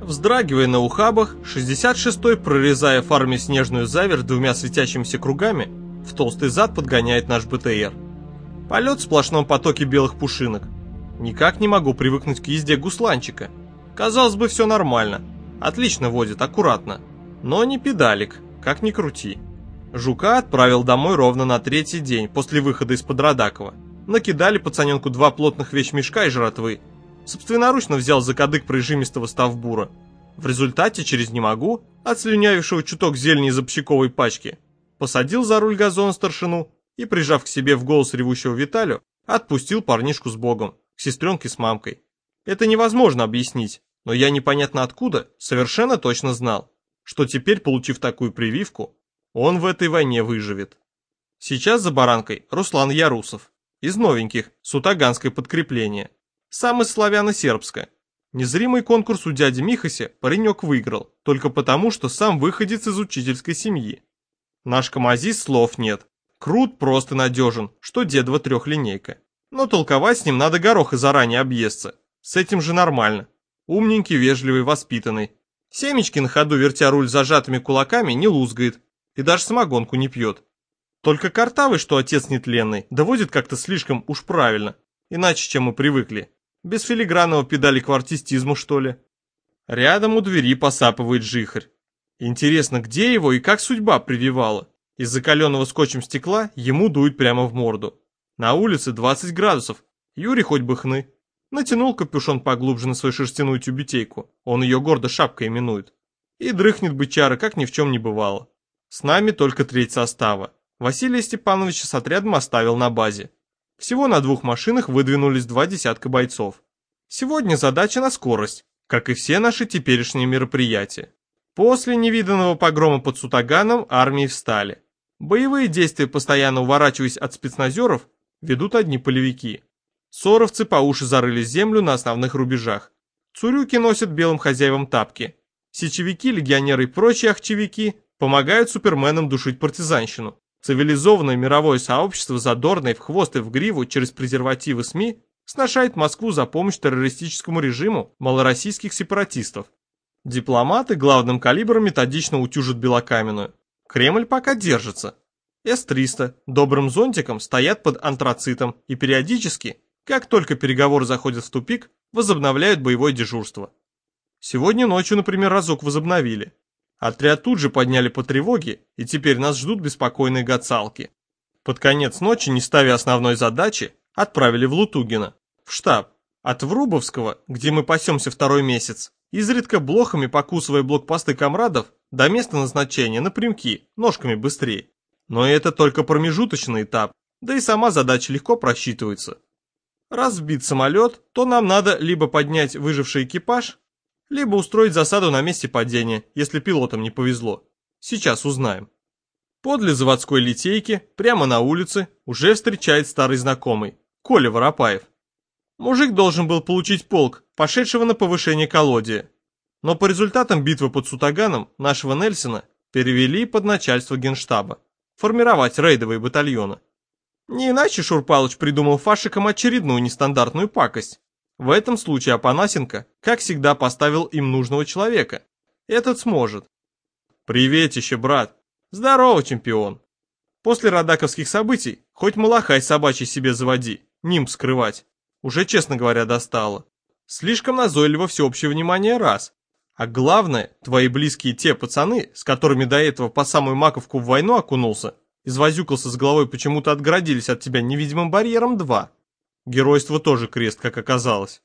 Вздрагивая на ухабах, 66-й, прорезая фарме снежную заверть двумя светящимися кругами, в толстый зад подгоняет наш БТР. Полет в сплошном потоке белых пушинок. Никак не могу привыкнуть к езде гусланчика. Казалось бы, все нормально. Отлично водит, аккуратно. Но не педалик, как ни крути. Жука отправил домой ровно на третий день после выхода из-под Радакова. Накидали пацаненку 2 плотных вещмешка и жратвы. Собственноручно взял за кадык прижимистого ставбура. В результате через «не могу», отслюнявившего чуток зелени из общаковой пачки, посадил за руль газона старшину и, прижав к себе в голос ревущего Виталю, отпустил парнишку с Богом, к сестренке с мамкой. Это невозможно объяснить, но я непонятно откуда совершенно точно знал, что теперь, получив такую прививку, он в этой войне выживет. Сейчас за баранкой Руслан Ярусов, из новеньких, с Утаганской подкрепления, сам из славяно-сербска. Незримый конкурс у дяди Михася паренек выиграл, только потому, что сам выходец из учительской семьи. Наш Камазис слов нет, крут просто надежен, что дедова трехлинейка. Но толковать с ним надо гороха заранее объесться, с этим же нормально. Умненький, вежливый, воспитанный. Семечки на ходу, вертя руль зажатыми кулаками, не лузгает и даже самогонку не пьет. Только картавый, что отец нетленный, доводит как-то слишком уж правильно, иначе, чем мы привыкли. Без филигранного педаликвартистизму, что ли. Рядом у двери посапывает жихарь. Интересно, где его и как судьба прививала? Из закаленного скотчем стекла ему дует прямо в морду. На улице 20 градусов, Юрий хоть бы хны. Натянул капюшон поглубже на свою шерстяную тюбетейку, он ее гордо шапкой именует. И дрыхнет бычара, как ни в чем не бывало. С нами только треть состава. Василия Степановича с отрядом оставил на базе. Всего на 2 машинах выдвинулись 2 десятка бойцов. Сегодня задача на скорость, как и все наши теперешние мероприятия. После невиданного погрома под Сутаганом армии встали. Боевые действия, постоянно уворачиваясь от спецназеров, ведут одни полевики. Соровцы по уши зарыли землю на основных рубежах. Цурюки носят белым хозяевам тапки. Сечевики, легионеры и прочие ахчевики помогают суперменам душить партизанщину. Цивилизованное мировое сообщество задорно и в хвост и в гриву через презервативы СМИ сношает Москву за помощь террористическому режиму малороссийских сепаратистов. Дипломаты главным калибром методично утюжат Белокаменную. Кремль пока держится. С-300 добрым зонтиком стоят под антрацитом и периодически, как только переговоры заходят в тупик, возобновляют боевое дежурство. Сегодня ночью, например, разок возобновили. Отряд тут же подняли по тревоге, и теперь нас ждут беспокойные гацалки. Под конец ночи, не ставя основной задачи, отправили в Лутугино, в штаб. От Врубовского, где мы пасемся 2-й месяц, изредка блохами покусывая блокпосты комрадов, до места назначения напрямки, ножками быстрее. Но это только промежуточный этап, да и сама задача легко просчитывается. Раз сбит самолет, то нам надо либо поднять выживший экипаж, либо устроить засаду на месте падения, если пилотам не повезло. Сейчас узнаем. Подле заводской литейки, прямо на улице, уже встречает старый знакомый, Коля Воропаев. Мужик должен был получить полк, пошедшего на повышение колодия. Но по результатам битвы под Сутаганом нашего Нельсона перевели под начальство генштаба, формировать рейдовые батальоны. Не иначе Шурпалыч придумал фашикам очередную нестандартную пакость. В этом случае Апанасенко, как всегда, поставил им нужного человека. Этот сможет. Приветище, брат. Здорово, чемпион. После радаковских событий хоть малахай собачий себе заводи, нимб скрывать. Уже, честно говоря, достало. Слишком назойливо всеобщее внимание раз. А главное, твои близкие те пацаны, с которыми до этого по самую маковку в войну окунулся, извозюкался с головой, почему-то отгородились от тебя невидимым барьером 2. Геройство тоже крест, как оказалось.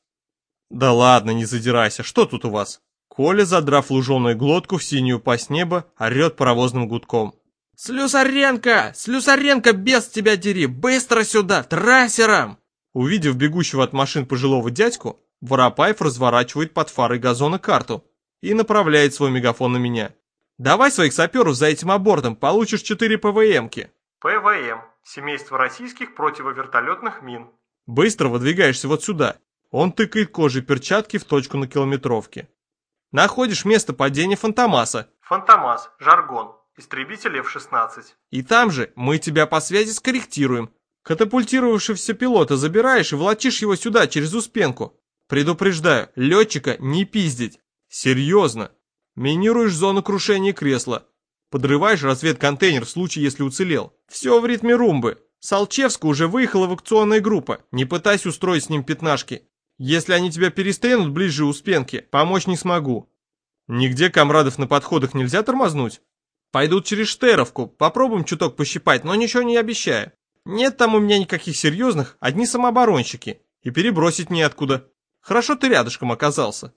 Да ладно, не задирайся, что тут у вас? Коля, задрав луженую глотку в синюю пасть неба, орет паровозным гудком. «Слюсаренко! Слюсаренко, без тебя дери! Быстро сюда, трассером!» Увидев бегущего от машин пожилого дядьку, Воропаев разворачивает под фарой газона карту и направляет свой мегафон на меня. «Давай своих саперов за этим абортом, получишь 4 ПВМки». ПВМ – семейство российских противовертолетных мин. Быстро выдвигаешься вот сюда. Он тыкает кожей перчатки в точку на километровке. Находишь место падения Фантомаса. Фантомас, жаргон, истребитель F-16. И там же мы тебя по связи скорректируем. Катапультировавшегося пилота забираешь и волочишь его сюда через Успенку. Предупреждаю, летчика не пиздить. Серьезно. Минируешь зону крушения кресла. Подрываешь разведконтейнер в случае, если уцелел. Все в ритме румбы. С Алчевска уже выехала эвакуационная группа. Не пытайся устроить с ним пятнашки. Если они тебя перестрянут ближе у Успенки, помочь не смогу. Нигде комрадов на подходах нельзя тормознуть? Пойдут через Штеровку, попробуем чуток пощипать, но ничего не обещаю. Нет там у меня никаких серьезных, одни самооборонщики. И перебросить неоткуда. Хорошо ты рядышком оказался.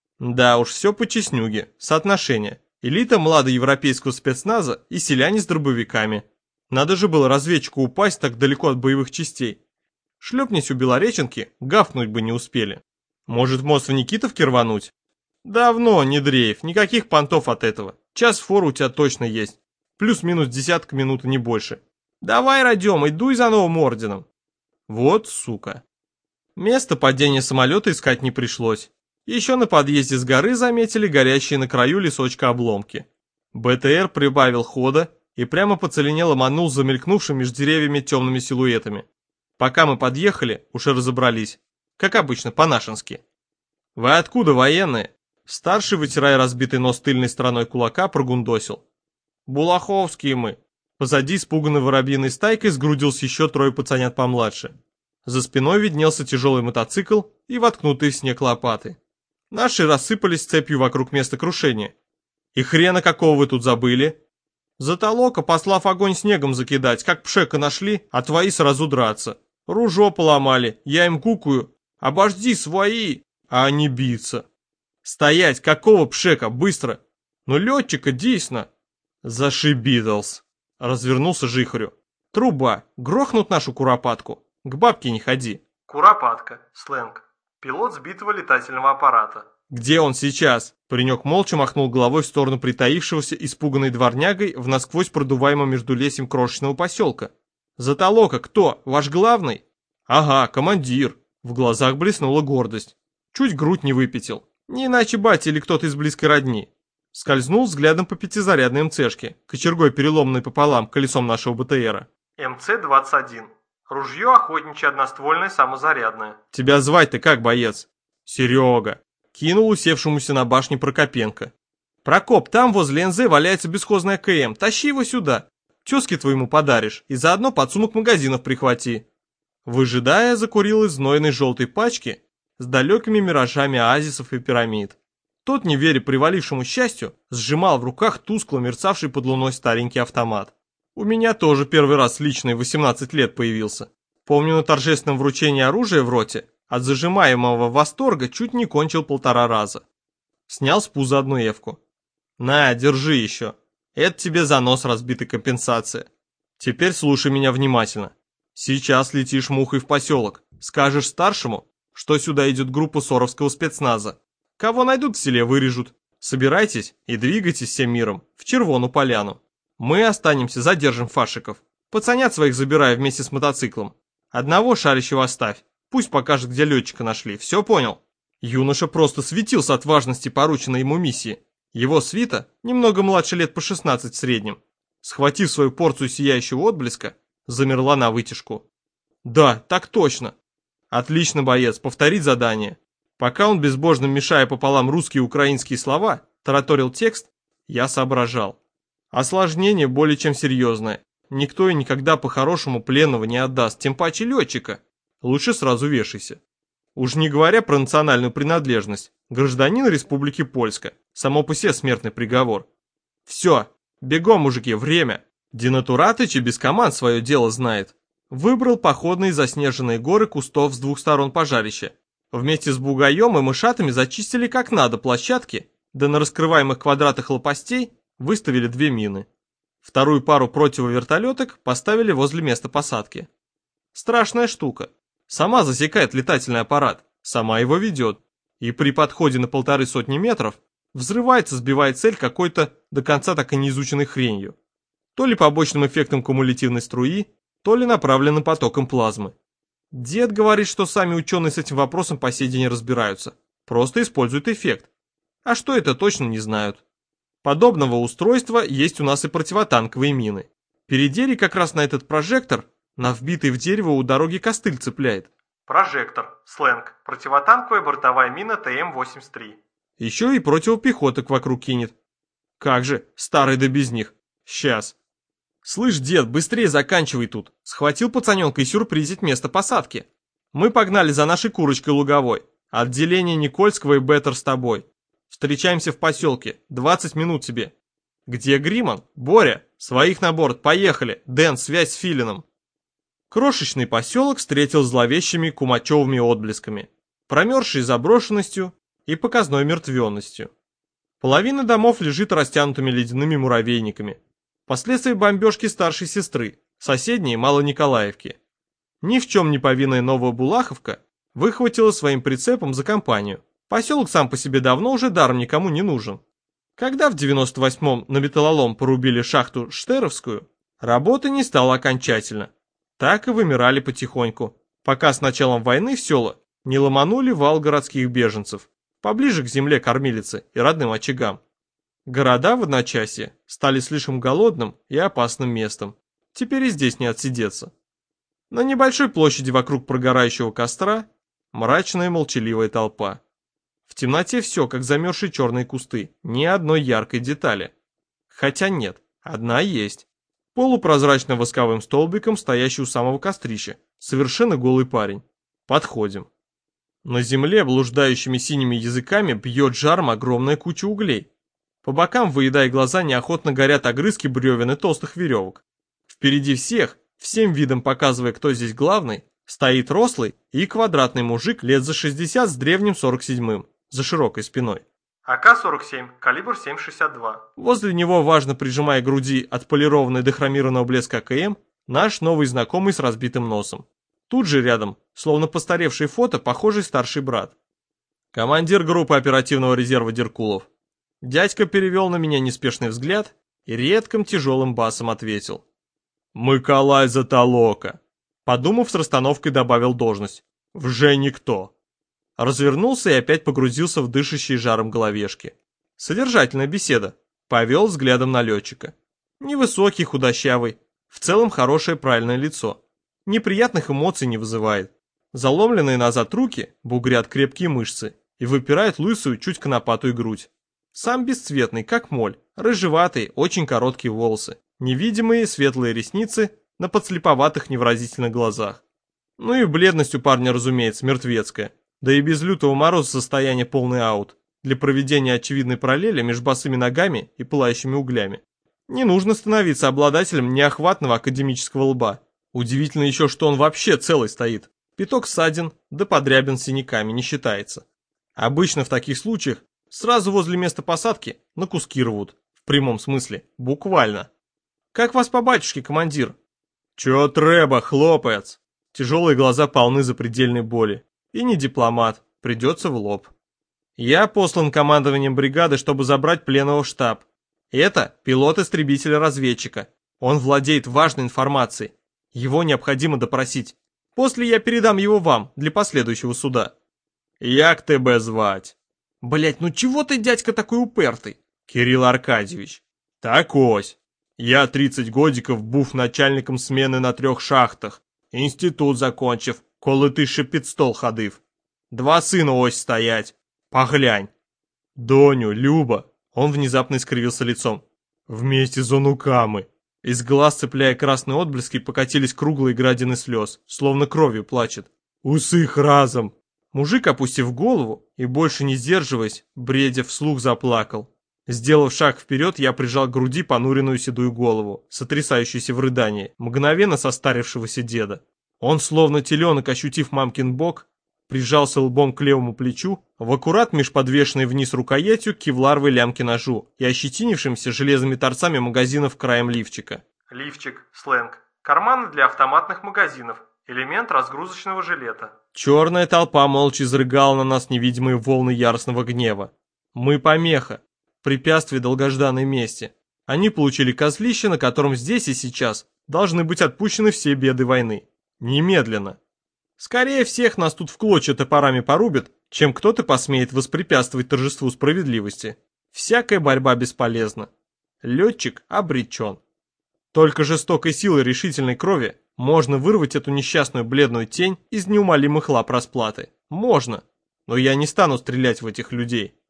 Да уж, все по чеснюге, соотношение. Элита младоевропейского спецназа и селяне с дробовиками. Надо же было разведчику упасть так далеко от боевых частей. Шлепнись у Белореченки, гавкнуть бы не успели. Может, в мост в Никитовке рвануть? Давно, не дрейф, никаких понтов от этого. Час фору у тебя точно есть. Плюс-минус десятка минут, не больше. Давай, Родиом, дуй за новым орденом. Вот сука. Место падения самолета искать не пришлось. Еще на подъезде с горы заметили горящие на краю лесочка обломки. БТР прибавил хода и прямо по целине ломанул замелькнувшим между деревьями темными силуэтами. Пока мы подъехали, уже разобрались. Как обычно, по-нашенски. «Вы откуда, военные?» Старший, вытирая разбитый нос тыльной стороной кулака, прогундосил. «Булаховские мы». Позади испуганной воробьиной стайкой сгрудился еще трое пацанят помладше. За спиной виднелся тяжелый мотоцикл и воткнутые в снег лопаты. Наши рассыпались цепью вокруг места крушения. «И хрена какого вы тут забыли?» «Затолока, послав огонь снегом закидать, как пшека нашли, а твои сразу драться. Ружо поломали, я им кукую. Обожди, свои!» А они биться. «Стоять, какого пшека, быстро!» «Ну летчика, дейсно!» «Зашибидлс!» Развернулся Жихарю. «Труба, грохнут нашу куропатку. К бабке не ходи». Куропатка, сленг. Пилот сбитого летательного аппарата. «Где он сейчас?» Паренек молча махнул головой в сторону притаившегося испуганной дворнягой в насквозь продуваемом междулесьем крошечного поселка. «Затолока кто? Ваш главный?» «Ага, командир». В глазах блеснула гордость. Чуть грудь не выпятил. Не иначе батя или кто-то из близкой родни. Скользнул взглядом по пятизарядной МЦшке, кочергой переломанной пополам колесом нашего БТРа. МЦ-21. Ружье охотничье одноствольное самозарядное. «Тебя звать-то как, боец?» «Серега». Кинул усевшемуся на башне Прокопенко. «Прокоп, там возле НЗ валяется бесхозная КМ. Тащи его сюда. Тезке твоему подаришь и заодно подсумок магазинов прихвати». Выжидая, закурил из знойной желтой пачки с далекими миражами оазисов и пирамид. Тот, не веря привалившему счастью, сжимал в руках тускло мерцавший под луной старенький автомат. У меня тоже первый раз личный 18 лет появился. Помню, на торжественном вручении оружия в роте от зажимаемого восторга чуть не кончил 1,5 раза. Снял с пуза одну эвку. «На, держи еще. Это тебе за нос разбитая компенсация. Теперь слушай меня внимательно. Сейчас летишь мухой в поселок. Скажешь старшему, что сюда идет группа соровского спецназа. Кого найдут в селе, вырежут. Собирайтесь и двигайтесь всем миром в Червону поляну. Мы останемся, задержим фашиков. Пацанят своих забирай вместе с мотоциклом. Одного шарящего оставь. Пусть покажет, где летчика нашли. Все понял?» Юноша просто светился от важности порученной ему миссии. Его свита, немного младше лет по 16 в среднем, схватив свою порцию сияющего отблеска, замерла на вытяжку. «Да, так точно. Отлично, боец, повторить задание». Пока он, безбожно мешая пополам русские и украинские слова, тараторил текст, я соображал. Осложнение более чем серьезное. Никто и никогда по-хорошему пленного не отдаст, тем паче летчика. Лучше сразу вешайся. Уж не говоря про национальную принадлежность. Гражданин Республики Польска. Само по себе смертный приговор. Все, бегом, мужики, время. Денатуратыч и без команд свое дело знает. Выбрал походные заснеженные горы кустов с двух сторон пожарища. Вместе с бугаем и мышатами зачистили как надо площадки, да на раскрываемых квадратах лопастей выставили 2 мины. Вторую пару противовертолеток поставили возле места посадки. Страшная штука. Сама засекает летательный аппарат, сама его ведет. И при подходе на 150 метров взрывается, сбивая цель какой-то до конца так и не изученной хренью. То ли побочным эффектом кумулятивной струи, то ли направленным потоком плазмы. Дед говорит, что сами ученые с этим вопросом по сей день разбираются. Просто используют эффект. А что это точно не знают. Подобного устройства есть у нас и противотанковые мины. Передери как раз на этот прожектор, на вбитый в дерево у дороги костыль цепляет. Прожектор, сленг, противотанковая бортовая мина ТМ-83. Еще и противопехоток вокруг кинет. Как же, старый да без них. Сейчас. Слышь, дед, быстрее заканчивай тут. Схватил пацаненка и сюрпризить место посадки. Мы погнали за нашей курочкой луговой. Отделение Никольского и Беттер с тобой. Встречаемся в поселке. 20 минут тебе. Где Гриман? Боря? Своих на борт. Поехали. Дэн, связь с Филином. Крошечный поселок встретил зловещими кумачевыми отблесками, промерзшей заброшенностью и показной мертвенностью. Половина домов лежит растянутыми ледяными муравейниками. Последствия бомбежки старшей сестры, соседней Малониколаевки. Ни в чем не повинная Новобулаховка выхватила своим прицепом за компанию. Поселок сам по себе давно уже даром никому не нужен. Когда в 98-м на металлолом порубили шахту Штеровскую, работы не стало окончательно. Так и вымирали потихоньку, пока с началом войны в села не ломанули вал городских беженцев, поближе к земле кормилицы и родным очагам. Города в одночасье стали слишком голодным и опасным местом. Теперь и здесь не отсидеться. На небольшой площади вокруг прогорающего костра мрачная молчаливая толпа. В темноте все, как замерзшие черные кусты, ни одной яркой детали. Хотя нет, одна есть. Полупрозрачным восковым столбиком, стоящий у самого кострища, совершенно голый парень. Подходим. На земле блуждающими синими языками бьет жаром огромная куча углей. По бокам, выедая глаза, неохотно горят огрызки бревен и толстых веревок. Впереди всех, всем видом показывая, кто здесь главный, стоит рослый и квадратный мужик лет за 60 с древним 47-м, за широкой спиной. АК-47, калибр 7,62. Возле него, важно прижимая к груди отполированный до хромированного блеска АКМ, наш новый знакомый с разбитым носом. Тут же рядом, словно постаревший фото, похожий старший брат. Командир группы оперативного резерва Деркулов. Дядька перевел на меня неспешный взгляд и редким тяжелым басом ответил. «Миколай Затолока». Подумав, с расстановкой добавил должность. «Вже никто». Развернулся и опять погрузился в дышащие жаром головешки. Содержательная беседа. Повел взглядом на летчика. Невысокий, худощавый. В целом хорошее правильное лицо. Неприятных эмоций не вызывает. Заломленные назад руки бугрят крепкие мышцы и выпирают лысую, чуть конопатую грудь. Сам бесцветный, как моль. Рыжеватые, очень короткие волосы. Невидимые светлые ресницы на подслеповатых невыразительных глазах. Ну и бледность у парня, разумеется, мертвецкая. Да и без лютого мороза состояние полный аут, для проведения очевидной параллели между босыми ногами и пылающими углями. Не нужно становиться обладателем неохватного академического лба. Удивительно еще, что он вообще целый стоит. Пяток ссадин, да подрябин синяками не считается. Обычно в таких случаях сразу возле места посадки на куски рвут. В прямом смысле, буквально. «Как вас по батюшке, командир?» «Чё треба, хлопец?» Тяжелые глаза полны запредельной боли. И не дипломат, придется в лоб. Я послан командованием бригады, чтобы забрать пленного в штаб. Это пилот-истребителя-разведчика. Он владеет важной информацией. Его необходимо допросить. После я передам его вам для последующего суда. Як тебе звать? Блять, ну чего ты, дядька, такой упертый? Кирилл Аркадьевич. Так ось. Я 30 годиков був начальником смены на 3 шахтах. Інститут закончив, коли ти ще під стол ходив. 2 сина ось стоять. Поглянь. Доню, Люба. Он внезапно искривился лицом. Вместе с онуками. Из глаз, цепляя красные отблески, покатились круглые градины слез, словно кровью плачет. Усых разом. Мужик, опустив голову и больше не сдерживаясь, бредя вслух заплакал. Сделав шаг вперед, я прижал к груди понуренную седую голову, сотрясающуюся в рыдании, мгновенно состарившегося деда. Он, словно теленок, ощутив мамкин бок, прижался лбом к левому плечу, в аккурат меж подвешенной вниз рукоятью кевларовой лямки ножу и ощетинившимся железными торцами магазинов краем лифчика. Лифчик, сленг. Карманы для автоматных магазинов. Элемент разгрузочного жилета. Черная толпа молча изрыгала на нас невидимые волны яростного гнева. Мы помеха. Препятствие долгожданной мести. Они получили козлище, на котором здесь и сейчас должны быть отпущены все беды войны. Немедленно. Скорее всех нас тут в клочья топорами порубят, чем кто-то посмеет воспрепятствовать торжеству справедливости. Всякая борьба бесполезна. Летчик обречен. Только жестокой силой решительной крови можно вырвать эту несчастную бледную тень из неумолимых лап расплаты. Можно. Но я не стану стрелять в этих людей.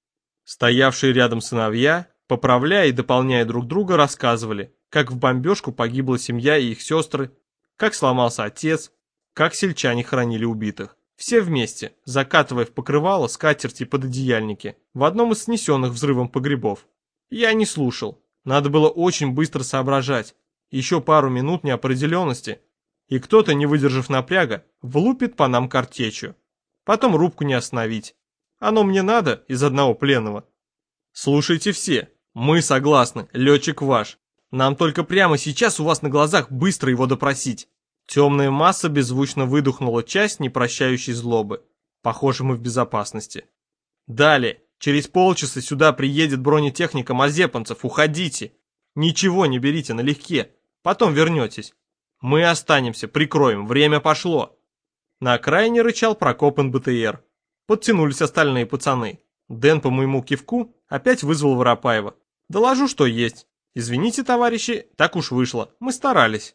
Стоявшие рядом сыновья, поправляя и дополняя друг друга, рассказывали, как в бомбежку погибла семья и их сестры, как сломался отец, как сельчане хоронили убитых. Все вместе, закатывая в покрывало, скатерти и пододеяльники, в одном из снесенных взрывом погребов. Я не слушал. Надо было очень быстро соображать. Еще пару минут неопределенности, и кто-то, не выдержав напряга, влупит по нам картечью. Потом рубку не остановить. Оно мне надо из одного пленного. Слушайте все. Мы согласны, летчик ваш. Нам только прямо сейчас у вас на глазах быстро его допросить. Темная масса беззвучно выдохнула часть непрощающей злобы. Похоже, мы в безопасности. Далее. Через полчаса сюда приедет бронетехника мазепанцев. Уходите. Ничего не берите налегке. Потом вернетесь. Мы останемся, прикроем. Время пошло. На окраине рычал Прокопен БТР. Подтянулись остальные пацаны. Дэн по моему кивку опять вызвал Воропаева. Доложу, что есть. Извините, товарищи, так уж вышло. Мы старались.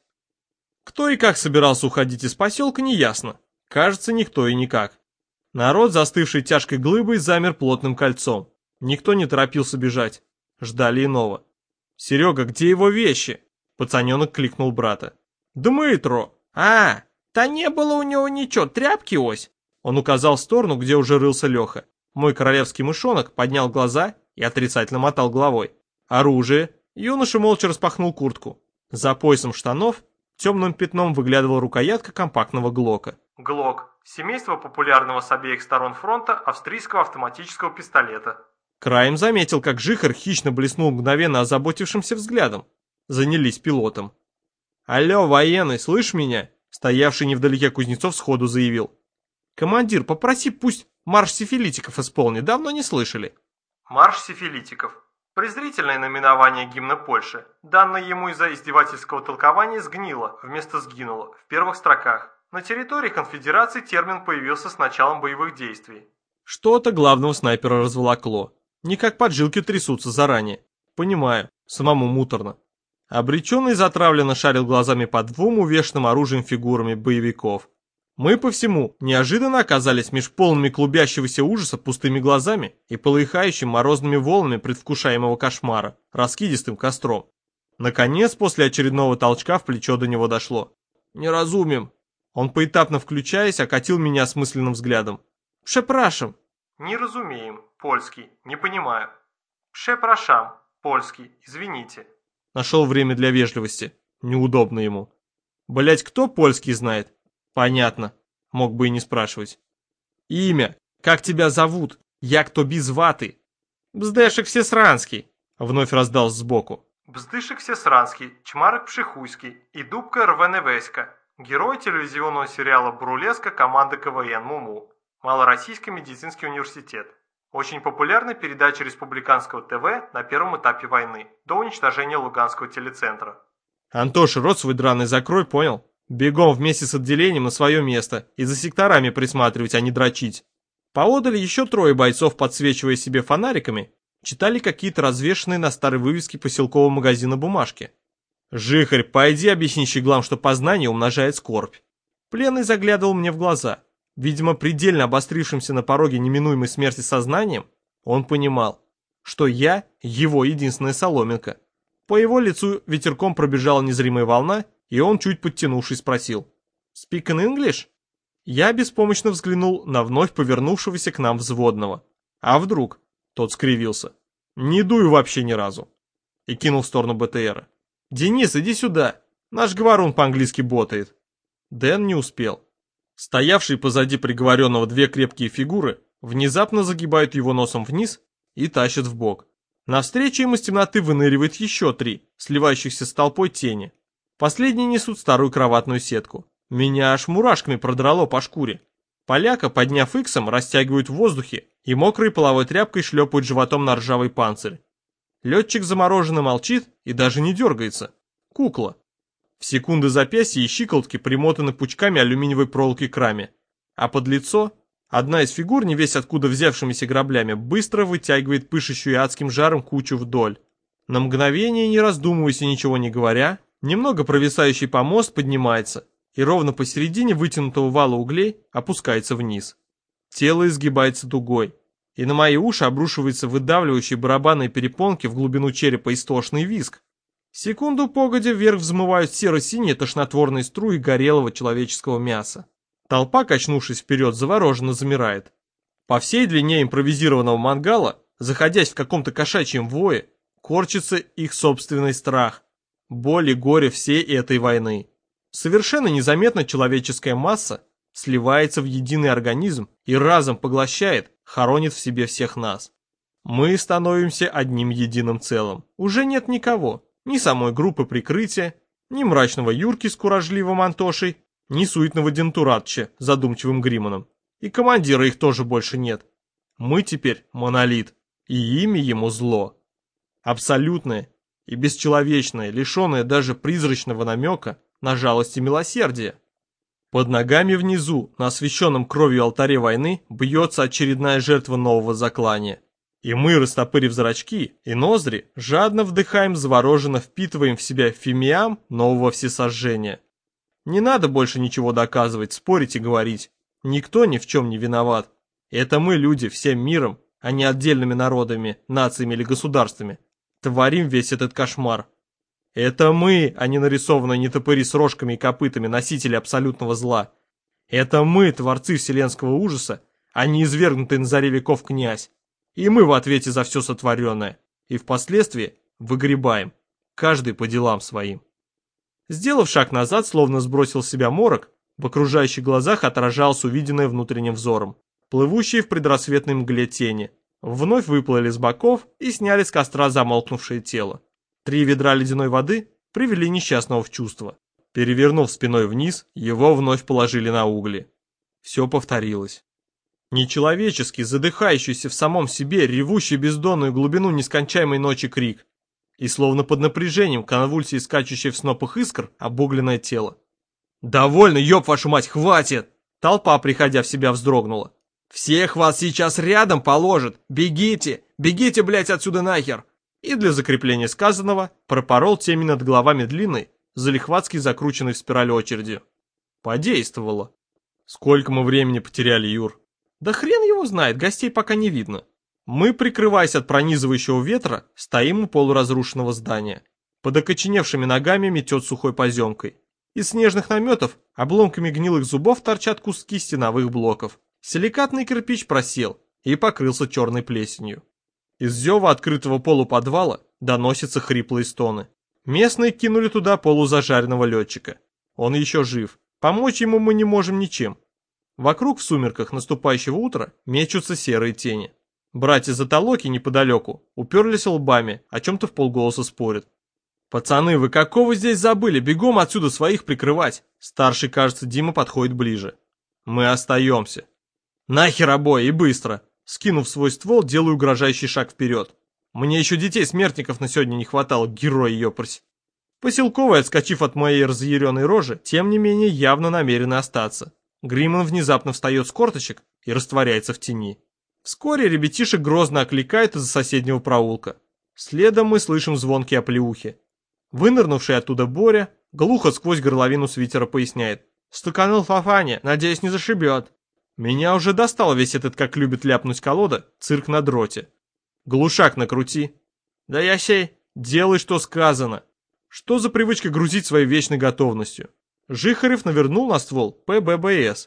Кто и как собирался уходить из поселка, неясно. Кажется, никто и никак. Народ, застывший тяжкой глыбой, замер плотным кольцом. Никто не торопился бежать. Ждали иного. «Серега, где его вещи?» Пацаненок кликнул брата. «Дмитро!» «Да не было у него ничего, тряпки ось!» Он указал в сторону, где уже рылся Леха. Мой королевский мышонок поднял глаза и отрицательно мотал головой. «Оружие!» Юноша молча распахнул куртку. За поясом штанов темным пятном выглядывала рукоятка компактного глока. Глок – семейство популярного с обеих сторон фронта австрийского автоматического пистолета. Краем заметил, как Жихарь хищно блеснул мгновенно озаботившимся взглядом. Занялись пилотом. «Алло, военный, слышь меня?» Стоявший невдалеке Кузнецов сходу заявил. «Командир, попроси, пусть марш сифилитиков исполнит, давно не слышали». Марш сифилитиков. Презрительное наименование гимна Польши, данное ему из-за издевательского толкования «сгнило» вместо «сгинуло» в первых строках. На территории конфедерации термин появился с началом боевых действий. Что-то главного снайпера разволокло. Никак поджилки трясутся заранее. Понимаю, самому муторно. Обреченный затравленно шарил глазами по двум увешанным оружием фигурами боевиков. Мы по всему неожиданно оказались меж полными клубящегося ужаса пустыми глазами и полыхающим морозными волнами предвкушаемого кошмара, раскидистым костром. Наконец, после очередного толчка в плечо до него дошло. «Неразумим». Он, поэтапно включаясь, окатил меня осмысленным взглядом. «Пшепрашем». «Не разумеем, польский, не понимаю». «Пшепрашам, польский, извините». Нашел время для вежливости. Неудобно ему. Блять, кто польский знает? Понятно. Мог бы и не спрашивать. Имя. Как тебя зовут? Я кто без ваты? Бздешек Всесранский. Вновь раздался сбоку. Бздышек Всесранский, Чмарок Пшехуйский и Дубка Рвеневеська. Герой телевизионного сериала «Бурулеска» команды КВН «Муму». Малороссийский медицинский университет. Очень популярная передача республиканского ТВ на первом этапе войны, до уничтожения Луганского телецентра. Антоша, рот свой драный закрой, понял? Бегом вместе с отделением на свое место и за секторами присматривать, а не дрочить. Поодаль еще трое бойцов, подсвечивая себе фонариками, читали какие-то развешанные на старой вывеске поселкового магазина бумажки. «Жихарь, пойди объясни щеглам, что познание умножает скорбь». Пленный заглядывал мне в глаза. Видимо, предельно обострившимся на пороге неминуемой смерти сознанием, он понимал, что я его единственная соломинка. По его лицу ветерком пробежала незримая волна, и он, чуть подтянувшись, спросил: «Speak in English?» Я беспомощно взглянул на вновь повернувшегося к нам взводного. А вдруг? Тот скривился. «Не дую вообще ни разу». И кинул в сторону БТРа. «Денис, иди сюда. Наш говорун по-английски ботает». Дэн не успел. Стоявшие позади приговоренного две крепкие фигуры внезапно загибают его носом вниз и тащат в бок. Навстречу им из темноты выныривает еще три, сливающихся с толпой тени. Последние несут старую кроватную сетку. Меня аж мурашками продрало по шкуре. Поляка, подняв иксом, растягивают в воздухе и мокрой половой тряпкой шлепают животом на ржавый панцирь. Летчик замороженно молчит и даже не дергается. Кукла. В секунды запястья и щиколотки примотаны пучками алюминиевой проволоки к раме. А под лицо одна из фигур, невесть откуда взявшимися граблями, быстро вытягивает пышущую адским жаром кучу вдоль. На мгновение, не раздумываясь и ничего не говоря, немного провисающий помост поднимается и ровно посередине вытянутого вала углей опускается вниз. Тело изгибается дугой. и на мои уши обрушивается выдавливающий барабанные перепонки в глубину черепа истошный визг. Секунду погодя вверх взмывают серо-синие тошнотворные струи горелого человеческого мяса. Толпа, качнувшись вперед, завороженно замирает. По всей длине импровизированного мангала, заходясь в каком-то кошачьем вое, корчится их собственный страх, боль и горе всей этой войны. Совершенно незаметно человеческая масса сливается в единый организм и разом поглощает, хоронит в себе всех нас. Мы становимся одним единым целым. Уже нет никого, ни самой группы прикрытия, ни мрачного Юрки с куражливым Антошей, ни суетного Дентуратча с задумчивым Гриманом. И командира их тоже больше нет. Мы теперь монолит, и имя ему зло. Абсолютное и бесчеловечное, лишенное даже призрачного намека на жалость и милосердие. Под ногами внизу, на освященном кровью алтаре войны, бьется очередная жертва нового заклания. И мы, растопырив зрачки и ноздри, жадно вдыхаем, завороженно впитываем в себя фимиам нового всесожжения. Не надо больше ничего доказывать, спорить и говорить. Никто ни в чем не виноват. Это мы, люди, всем миром, а не отдельными народами, нациями или государствами, творим весь этот кошмар. Это мы, а не нарисованные нетопыри с рожками и копытами, носители абсолютного зла. Это мы, творцы вселенского ужаса, а не извергнутый на заре веков князь. И мы в ответе за все сотворенное. И впоследствии выгребаем, каждый по делам своим. Сделав шаг назад, словно сбросил с себя морок, в окружающих глазах отражалось увиденное внутренним взором. Плывущие в предрассветной мгле тени. Вновь выплыли с боков и сняли с костра замолкнувшее тело. 3 ведра ледяной воды привели несчастного в чувство. Перевернув спиной вниз, его вновь положили на угли. Все повторилось. Нечеловеческий, задыхающийся в самом себе, ревущий бездонную глубину нескончаемой ночи крик. И словно под напряжением конвульсии, скачущей в снопах искр, обугленное тело. «Довольно, ёб вашу мать, хватит!» Толпа, приходя в себя, вздрогнула. «Всех вас сейчас рядом положат! Бегите! Бегите, блядь, отсюда нахер!» И для закрепления сказанного пропорол теми над головами длинной, залихватски закрученной в спираль очередью. Подействовало. Сколько мы времени потеряли, Юр? Да хрен его знает, гостей пока не видно. Мы, прикрываясь от пронизывающего ветра, стоим у полуразрушенного здания. Под окоченевшими ногами метет сухой поземкой. Из снежных наметов обломками гнилых зубов торчат куски стеновых блоков. Силикатный кирпич просел и покрылся черной плесенью. Из зева открытого полуподвала доносятся хриплые стоны. Местные кинули туда полузажаренного летчика. Он еще жив. Помочь ему мы не можем ничем. Вокруг в сумерках наступающего утра мечутся серые тени. Братья Затолоки неподалеку уперлись лбами, о чем-то вполголоса спорят. «Пацаны, вы какого здесь забыли? Бегом отсюда своих прикрывать!» Старший, кажется, Дима подходит ближе. «Мы остаемся». «Нахер обои и быстро!» Скинув свой ствол, делаю угрожающий шаг вперед. Мне еще детей-смертников на сегодня не хватало, герой ёпрсь. Поселковый, отскочив от моей разъяренной рожи, тем не менее явно намерен остаться. Гриман внезапно встает с корточек и растворяется в тени. Вскоре ребятишек грозно окликают из-за соседнего проулка. Следом мы слышим звонкие оплеухи. Вынырнувший оттуда Боря глухо сквозь горловину свитера поясняет. «Стуканул Фафаня, надеюсь, не зашибет». Меня уже достал весь этот, как любит ляпнуть колода, цирк на дроте. Глушак накрути. Да я сей, делай, что сказано. Что за привычка грузить своей вечной готовностью? Жихарев навернул на ствол ПББС.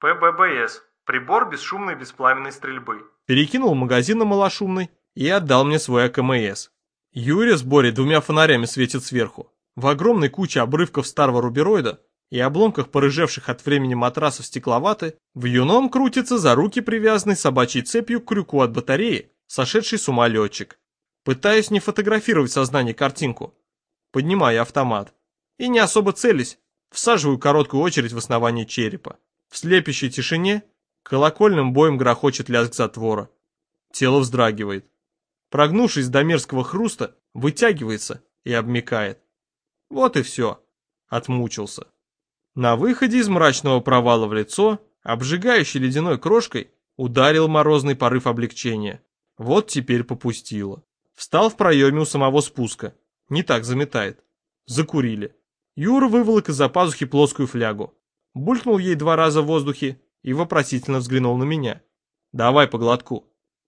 ПББС. Прибор бесшумной беспламенной стрельбы. Перекинул магазин на малошумный и отдал мне свой АКМС. Юрия с Борей 2 фонарями светит сверху. В огромной куче обрывков старого рубероида и обломках порыжевших от времени матрасов стекловаты, в юном крутится за руки привязанный собачьей цепью к крюку от батареи, сошедший с ума летчик. Пытаюсь не фотографировать в сознании картинку. Поднимаю автомат. И не особо целясь, всаживаю короткую очередь в основание черепа. В слепящей тишине колокольным боем грохочет лязг затвора. Тело вздрагивает. Прогнувшись до мерзкого хруста, вытягивается и обмякает. Вот и все. Отмучился. На выходе из мрачного провала в лицо, обжигающей ледяной крошкой, ударил морозный порыв облегчения. Вот теперь попустило. Встал в проеме у самого спуска. Не так заметает. Закурили. Юра выволок из-за пазухи плоскую флягу. Булькнул ей 2 раза в воздухе и вопросительно взглянул на меня. «Давай по глотку».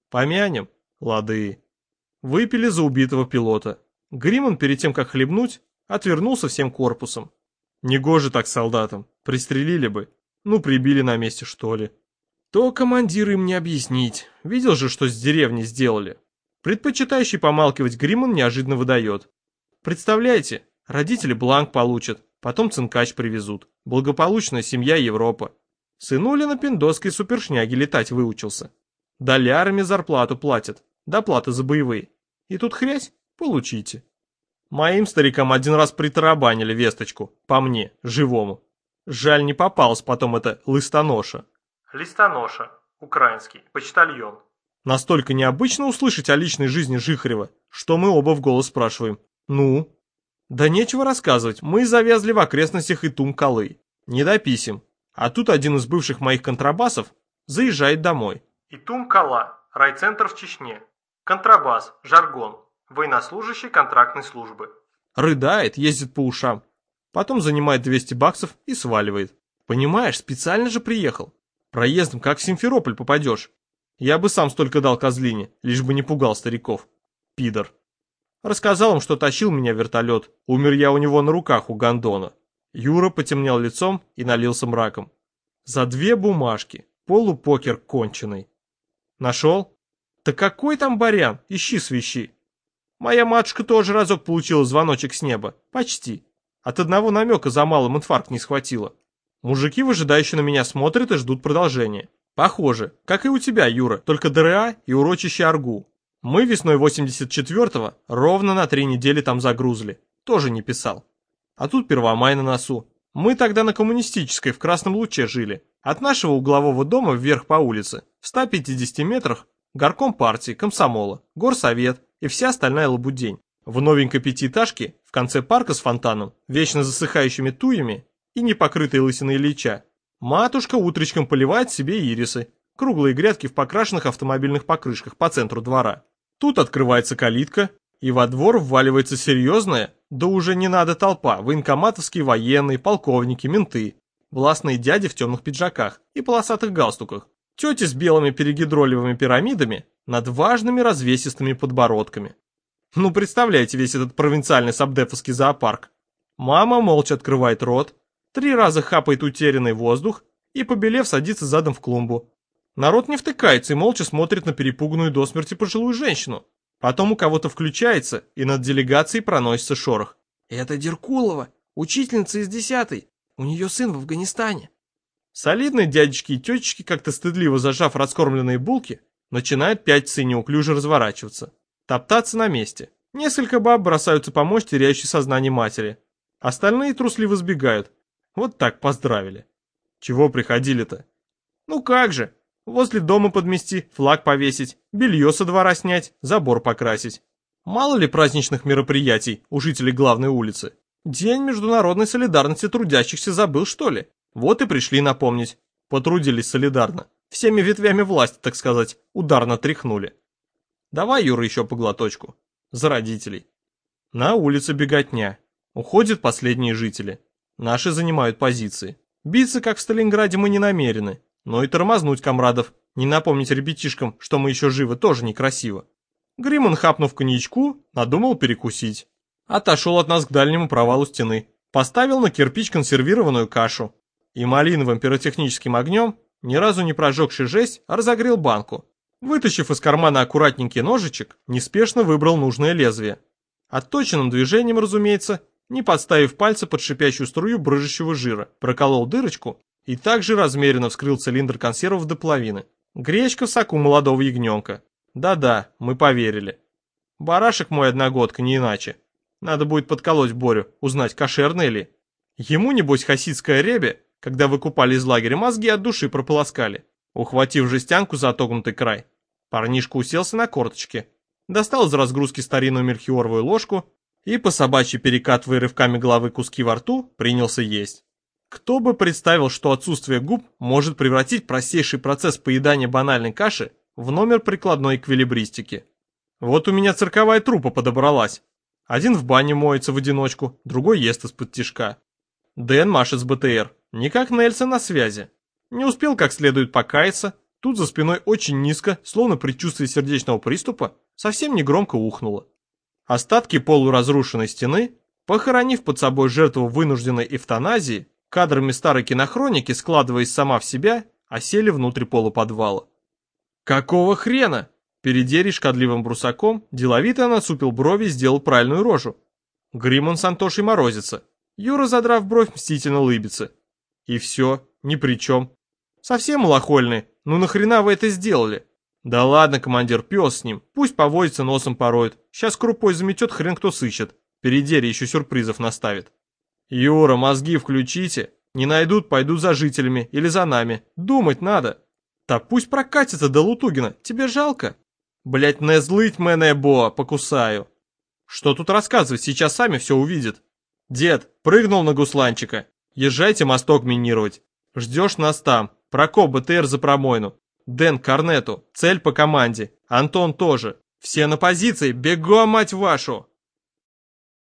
Помянем? Лады. Выпили за убитого пилота. Гриман перед тем, как хлебнуть, отвернулся всем корпусом. Негоже так солдатам, пристрелили бы. Ну, прибили на месте, что ли. То командир им не объяснить. Видел же, что с деревни сделали. Предпочитающий помалкивать Гриман неожиданно выдает. Представляете, родители бланк получат, потом цинкач привезут. Благополучная семья Европа. Сынуля на пиндосской супершняге летать выучился. Долярами зарплату платят, доплаты за боевые. И тут хрясь, получите. Моим старикам один раз притарабанили весточку, по мне, живому. Жаль, не попалась потом эта листоноша. Листоноша, украинский, почтальон. Настолько необычно услышать о личной жизни Жихарева, что мы оба в голос спрашиваем. Ну? Да нечего рассказывать, мы завязли в окрестностях Итум-Калы. Не до писем. А тут один из бывших моих контрабасов заезжает домой. Итум-Кала, райцентр в Чечне. Контрабас, жаргон, военнослужащий контрактной службы. Рыдает, ездит по ушам. Потом занимает 200 баксов и сваливает. Понимаешь, специально же приехал. Проездом как в Симферополь попадешь. Я бы сам столько дал козлине, лишь бы не пугал стариков. Пидор. Рассказал им, что тащил меня вертолет. Умер я у него на руках у гондона. Юра потемнел лицом и налился мраком. За 2 бумажки. Полупокер конченый. Нашел? Да какой там барян? Ищи свищи. Моя матушка тоже разок получила звоночек с неба. Почти. От одного намека за малым инфаркт не схватила. Мужики выжидающе на меня смотрят и ждут продолжения. Похоже, как и у тебя, Юра, только ДРА и урочище Аргу. Мы весной 84-го ровно на 3 недели там загрузли. Тоже не писал. А тут Первомай на носу. Мы тогда на Коммунистической в Красном Луче жили. От нашего углового дома вверх по улице, в 150 метрах, горком партии, комсомола, горсовет и вся остальная лабудень. В новенькой пятиэтажке, в конце парка с фонтаном, вечно засыхающими туями и непокрытой лысиной Ильича, матушка утречком поливает себе ирисы, круглые грядки в покрашенных автомобильных покрышках по центру двора. Тут открывается калитка, и во двор вваливается серьезная, да уже не надо толпа, военкоматовские военные, полковники, менты, властные дяди в темных пиджаках и полосатых галстуках, тети с белыми перегидролевыми пирамидами над важными развесистыми подбородками. Ну, представляете весь этот провинциальный сабдеповский зоопарк. Мама молча открывает рот, 3 раза хапает утерянный воздух и, побелев, садится задом в клумбу. Народ не втыкается и молча смотрит на перепуганную до смерти пожилую женщину. Потом у кого-то включается, и над делегацией проносится шорох. Это Деркулова, учительница из 10-й. У нее сын в Афганистане. Солидные дядечки и тетечки, как-то стыдливо зажав раскормленные булки, начинают пятиться и неуклюже разворачиваться. Топтаться на месте. Несколько баб бросаются помочь теряющей сознание матери. Остальные трусливо сбегают. Вот так поздравили. Чего приходили-то? Ну как же. Возле дома подмести, флаг повесить, белье со двора снять, забор покрасить. Мало ли праздничных мероприятий у жителей главной улицы. День международной солидарности трудящихся забыл, что ли? Вот и пришли напомнить. Потрудились солидарно. Всеми ветвями власти, так сказать, ударно тряхнули. Давай, Юра, еще по глоточку. За родителей. На улице беготня. Уходят последние жители. Наши занимают позиции. Биться, как в Сталинграде, мы не намерены. Но и тормознуть комрадов, не напомнить ребятишкам, что мы еще живы, тоже некрасиво. Гриман, хапнув коньячку, надумал перекусить. Отошел от нас к дальнему провалу стены. Поставил на кирпич консервированную кашу. И малиновым пиротехническим огнем, ни разу не прожегший жесть, разогрел банку. Вытащив из кармана аккуратненький ножичек, неспешно выбрал нужное лезвие. Отточенным движением, разумеется, не подставив пальца под шипящую струю брыжущего жира, проколол дырочку и также размеренно вскрыл цилиндр консервов до половины. Гречка в соку молодого ягненка. Да-да, мы поверили. Барашек мой одногодка, не иначе. Надо будет подколоть Борю, узнать, кошерный ли. Ему, небось, хасидская ребе, когда выкупали из лагеря, мозги от души прополоскали. Ухватив жестянку за отогнутый край, парнишка уселся на корточки, достал из разгрузки старинную мельхиоровую ложку и, по собачьи перекатывая рывками головы куски во рту, принялся есть. Кто бы представил, что отсутствие губ может превратить простейший процесс поедания банальной каши в номер прикладной эквилибристики. Вот у меня цирковая труппа подобралась. Один в бане моется в одиночку, другой ест из-под тишка. Дэн машет с БТР, не как Нельсон на связи. Не успел как следует покаяться, Тут за спиной очень низко, словно предчувствие сердечного приступа, совсем негромко ухнуло. Остатки полуразрушенной стены, похоронив под собой жертву вынужденной эвтаназии, кадрами старой кинохроники, складываясь сама в себя, осели внутрь полуподвала. «Какого хрена?» Передерий шкодливым брусаком деловито насупил брови и сделал правильную рожу. Гримон с Антошей морозится. Юра, задрав бровь, мстительно лыбится. И все, ни при чем. Совсем малохольные, ну нахрена вы это сделали? Да ладно, командир, пес с ним, пусть поводится, носом пороет. Сейчас крупой заметет, хрен кто сыщет. Передерий еще сюрпризов наставит. Юра, мозги включите. Не найдут, пойдут за жителями или за нами. Думать надо. Да пусть прокатится до Лутугина, тебе жалко? Блять, не злыть мене, бо, покусаю. Что тут рассказывать, сейчас сами все увидят. Дед, прыгнул на гусланчика. Езжайте мосток минировать. Ждешь нас там. Прокоп, БТР за промойну. Дэн, корнету. Цель по команде. Антон тоже. Все на позиции, бегом, мать вашу!